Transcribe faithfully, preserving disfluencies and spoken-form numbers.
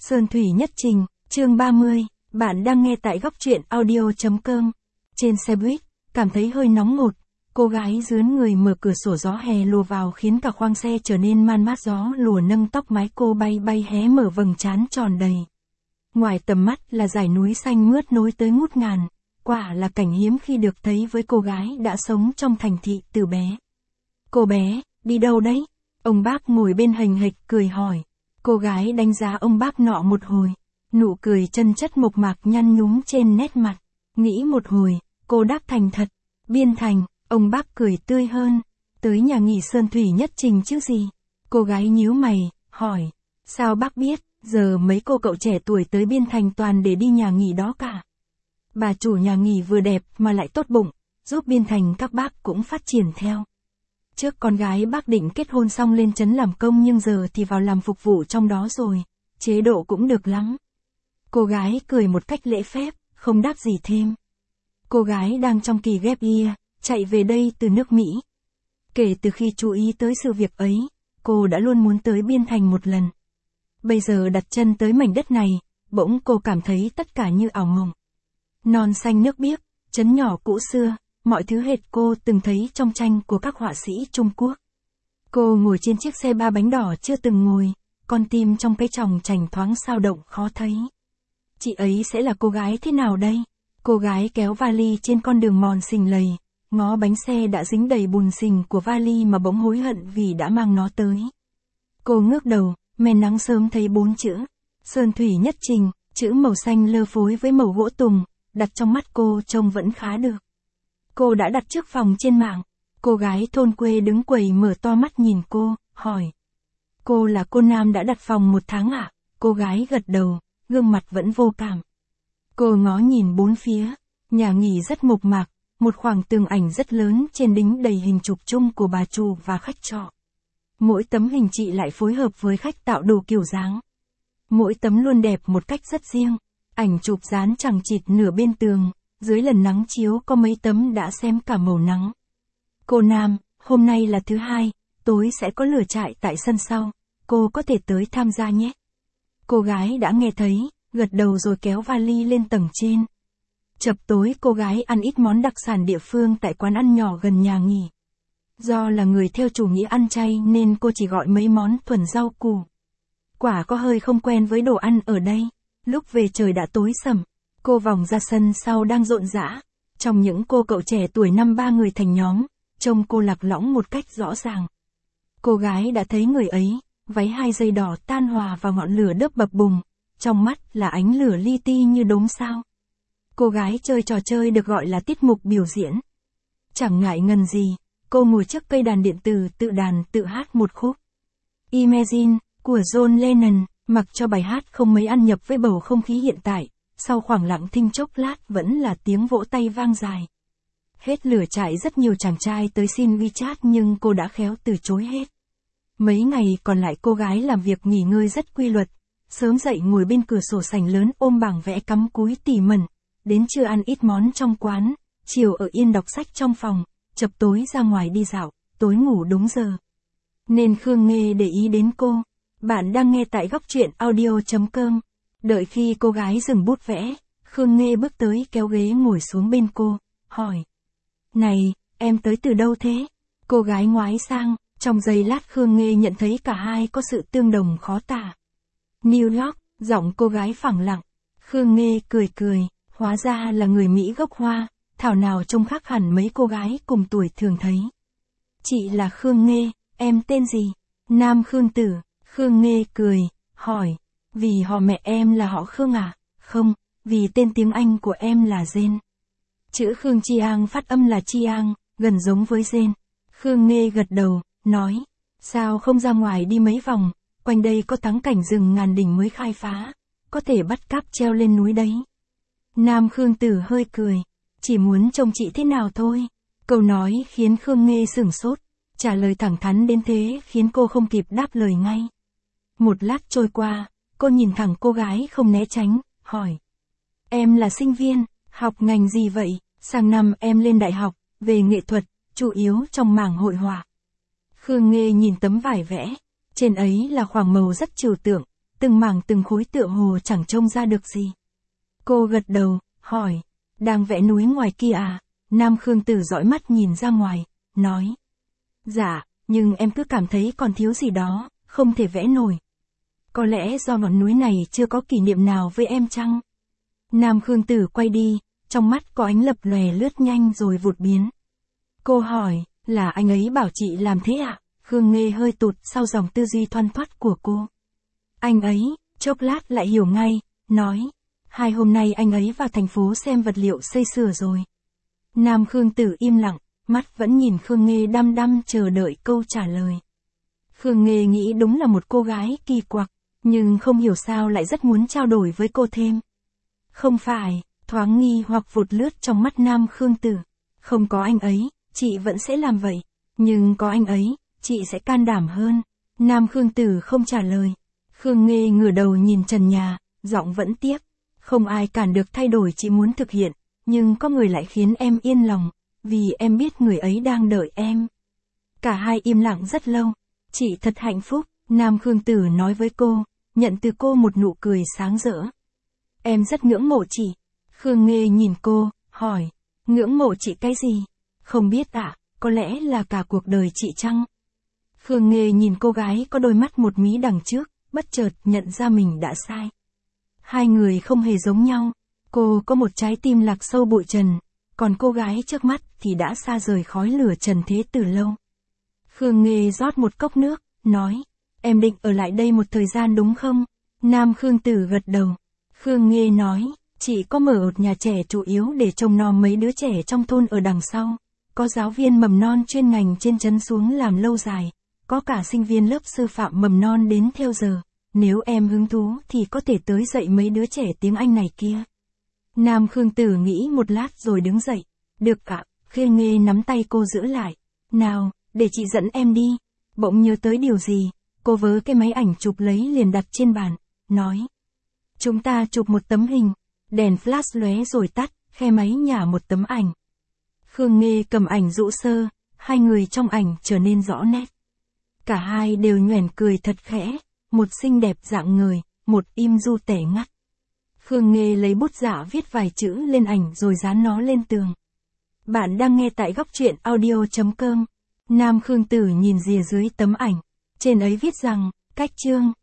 Sơn Thủy Nhất Trình, chương ba mươi, bạn đang nghe tại góc truyện audio.com. Trên xe buýt, cảm thấy hơi nóng ngột, cô gái dướn người mở cửa sổ gió hè lùa vào khiến cả khoang xe trở nên man mát, gió lùa nâng tóc mái cô bay bay hé mở vầng trán tròn đầy. Ngoài tầm mắt là dải núi xanh mướt nối tới ngút ngàn, quả là cảnh hiếm khi được thấy với cô gái đã sống trong thành thị từ bé. Cô bé, đi đâu đấy? Ông bác ngồi bên hềnh hệch cười hỏi. Cô gái đánh giá ông bác nọ một hồi, nụ cười chân chất mộc mạc nhăn nhúm trên nét mặt. Nghĩ một hồi, cô đáp thành thật. Biên Thành, ông bác cười tươi hơn. Tới nhà nghỉ Sơn Thủy Nhất Trình chứ gì? Cô gái nhíu mày, hỏi. Sao bác biết, giờ mấy cô cậu trẻ tuổi tới Biên Thành toàn để đi nhà nghỉ đó cả. Bà chủ nhà nghỉ vừa đẹp mà lại tốt bụng, giúp Biên Thành các bác cũng phát triển theo. Trước con gái bác định kết hôn xong lên trấn làm công nhưng giờ thì vào làm phục vụ trong đó rồi, chế độ cũng được lắm. Cô gái cười một cách lễ phép, không đáp gì thêm. Cô gái đang trong kỳ gap year, chạy về đây từ nước Mỹ. Kể từ khi chú ý tới sự việc ấy, cô đã luôn muốn tới Biên Thành một lần. Bây giờ đặt chân tới mảnh đất này, bỗng cô cảm thấy tất cả như ảo mộng. Non xanh nước biếc, trấn nhỏ cũ xưa, mọi thứ hệt cô từng thấy trong tranh của các họa sĩ Trung Quốc. Cô ngồi trên chiếc xe ba bánh đỏ chưa từng ngồi, con tim trong cái tròng trành thoáng xao động khó thấy. Chị ấy sẽ là cô gái thế nào đây? Cô gái kéo vali trên con đường mòn xình lầy, ngó bánh xe đã dính đầy bùn xình của vali mà bỗng hối hận vì đã mang nó tới. Cô ngước đầu, men nắng sớm thấy bốn chữ Sơn Thủy Nhất Trình, chữ màu xanh lơ phối với màu gỗ tùng, đặt trong mắt cô trông vẫn khá được. Cô đã đặt trước phòng trên mạng. Cô gái thôn quê đứng quầy mở to mắt nhìn cô, hỏi. Cô là cô Nam đã đặt phòng một tháng ạ? À? Cô gái gật đầu, gương mặt vẫn vô cảm. Cô ngó nhìn bốn phía, nhà nghỉ rất mộc mạc, một khoảng tường ảnh rất lớn trên đính đầy hình chụp chung của bà chủ và khách trọ. Mỗi tấm hình chị lại phối hợp với khách tạo đồ kiểu dáng. Mỗi tấm luôn đẹp một cách rất riêng, ảnh chụp dán chằng chịt nửa bên tường. Dưới lần nắng chiếu có mấy tấm đã xem cả màu nắng. Cô Nam, hôm nay là thứ hai, tối sẽ có lửa trại tại sân sau, cô có thể tới tham gia nhé. Cô gái đã nghe thấy, gật đầu rồi kéo vali lên tầng trên. Chập tối cô gái ăn ít món đặc sản địa phương tại quán ăn nhỏ gần nhà nghỉ. Do là người theo chủ nghĩa ăn chay nên cô chỉ gọi mấy món thuần rau củ. Quả có hơi không quen với đồ ăn ở đây, lúc về trời đã tối sầm. Cô vòng ra sân sau đang rộn rã, trong những cô cậu trẻ tuổi năm ba người thành nhóm, trông cô lạc lõng một cách rõ ràng. Cô gái đã thấy người ấy, váy hai dây đỏ tan hòa vào ngọn lửa đớp bập bùng, trong mắt là ánh lửa li ti như đốm sao. Cô gái chơi trò chơi được gọi là tiết mục biểu diễn. Chẳng ngại ngần gì, cô ngồi trước cây đàn điện tử tự đàn tự hát một khúc Imagine của John Lennon, mặc cho bài hát không mấy ăn nhập với bầu không khí hiện tại. Sau khoảng lặng thinh chốc lát vẫn là tiếng vỗ tay vang dài. Hết lửa trại rất nhiều chàng trai tới xin WeChat nhưng cô đã khéo từ chối hết. Mấy ngày còn lại cô gái làm việc nghỉ ngơi rất quy luật. Sớm dậy ngồi bên cửa sổ sành lớn ôm bảng vẽ cắm cúi tỉ mẩn. Đến trưa ăn ít món trong quán, chiều ở yên đọc sách trong phòng, chập tối ra ngoài đi dạo, tối ngủ đúng giờ. Nên Khương Nghê để ý đến cô. Bạn đang nghe tại góc truyện audio.com. Đợi khi cô gái dừng bút vẽ, Khương Nghê bước tới kéo ghế ngồi xuống bên cô, hỏi. Này, em tới từ đâu thế? Cô gái ngoái sang, trong giây lát Khương Nghê nhận thấy cả hai có sự tương đồng khó tả. New York, giọng cô gái phẳng lặng. Khương Nghê cười cười, hóa ra là người Mỹ gốc Hoa, thảo nào trông khác hẳn mấy cô gái cùng tuổi thường thấy. Chị là Khương Nghê, em tên gì? Nam Khương Tử. Khương Nghê cười, hỏi. Vì họ mẹ em là họ Khương à? Không, vì tên tiếng Anh của em là Jane. Chữ Khương Chiang phát âm là Chiang, gần giống với Jane. Khương Nghê gật đầu, nói. Sao không ra ngoài đi mấy vòng, quanh đây có thắng cảnh rừng ngàn đỉnh mới khai phá, có thể bắt cáp treo lên núi đấy. Nam Khương Tử hơi cười, chỉ muốn trông chị thế nào thôi. Câu nói khiến Khương Nghê sửng sốt, trả lời thẳng thắn đến thế khiến cô không kịp đáp lời ngay. Một lát trôi qua. Cô nhìn thẳng cô gái không né tránh, hỏi. Em là sinh viên, học ngành gì vậy? Sang năm em lên đại học, về nghệ thuật, chủ yếu trong mảng hội họa. Khương Nghê nhìn tấm vải vẽ, trên ấy là khoảng màu rất trừu tượng, từng mảng từng khối tựa hồ chẳng trông ra được gì. Cô gật đầu, hỏi, đang vẽ núi ngoài kia à? Nam Khương Tử dõi mắt nhìn ra ngoài, nói. Dạ, nhưng em cứ cảm thấy còn thiếu gì đó, không thể vẽ nổi. Có lẽ do ngọn núi này chưa có kỷ niệm nào với em chăng? Nam Khương Tử quay đi, trong mắt có ánh lập lòe lướt nhanh rồi vụt biến. Cô hỏi, là anh ấy bảo chị làm thế ạ? À? Khương Nghê hơi tụt sau dòng tư duy thoăn thoắt của cô. Anh ấy, chốc lát lại hiểu ngay, nói. Hai hôm nay anh ấy vào thành phố xem vật liệu xây sửa rồi. Nam Khương Tử im lặng, mắt vẫn nhìn Khương Nghê đăm đăm chờ đợi câu trả lời. Khương Nghê nghĩ đúng là một cô gái kỳ quặc, nhưng không hiểu sao lại rất muốn trao đổi với cô thêm. Không phải, thoáng nghi hoặc vụt lướt trong mắt Nam Khương Tử. Không có anh ấy, chị vẫn sẽ làm vậy. Nhưng có anh ấy, chị sẽ can đảm hơn. Nam Khương Tử không trả lời. Khương Nghê ngửa đầu nhìn trần nhà, giọng vẫn tiếc. Không ai cản được thay đổi chị muốn thực hiện, nhưng có người lại khiến em yên lòng, vì em biết người ấy đang đợi em. Cả hai im lặng rất lâu. Chị thật hạnh phúc, Nam Khương Tử nói với cô, nhận từ cô một nụ cười sáng rỡ. Em rất ngưỡng mộ chị. Khương Nghê nhìn cô, hỏi, ngưỡng mộ chị cái gì? Không biết ạ, à, có lẽ là cả cuộc đời chị chăng? Khương Nghê nhìn cô gái có đôi mắt một mí đằng trước, bất chợt nhận ra mình đã sai. Hai người không hề giống nhau, cô có một trái tim lạc sâu bụi trần, còn cô gái trước mắt thì đã xa rời khói lửa trần thế từ lâu. Khương Nghê rót một cốc nước, nói, em định ở lại đây một thời gian đúng không? Nam Khương Tử gật đầu. Khương Nghê nói, chị có mở một nhà trẻ chủ yếu để trông nom mấy đứa trẻ trong thôn ở đằng sau. Có giáo viên mầm non chuyên ngành trên trấn xuống làm lâu dài, có cả sinh viên lớp sư phạm mầm non đến theo giờ. Nếu em hứng thú thì có thể tới dạy mấy đứa trẻ tiếng Anh này kia. Nam Khương Tử nghĩ một lát rồi đứng dậy. Được ạ, Khương Nghê nắm tay cô giữ lại. Nào, để chị dẫn em đi. Bỗng nhớ tới điều gì, cô vớ cái máy ảnh chụp lấy liền đặt trên bàn, nói. Chúng ta chụp một tấm hình, đèn flash lóe rồi tắt, khe máy nhả một tấm ảnh. Khương Nghê cầm ảnh rũ sơ, hai người trong ảnh trở nên rõ nét. Cả hai đều nhoẻn cười thật khẽ, một xinh đẹp dạng người, một im du tẻ ngắt. Khương Nghê lấy bút giả viết vài chữ lên ảnh rồi dán nó lên tường. Bạn đang nghe tại góc truyện audio chấm com. Nam Khương Tử nhìn rìa dưới tấm ảnh. Trên ấy viết rằng, cách chương,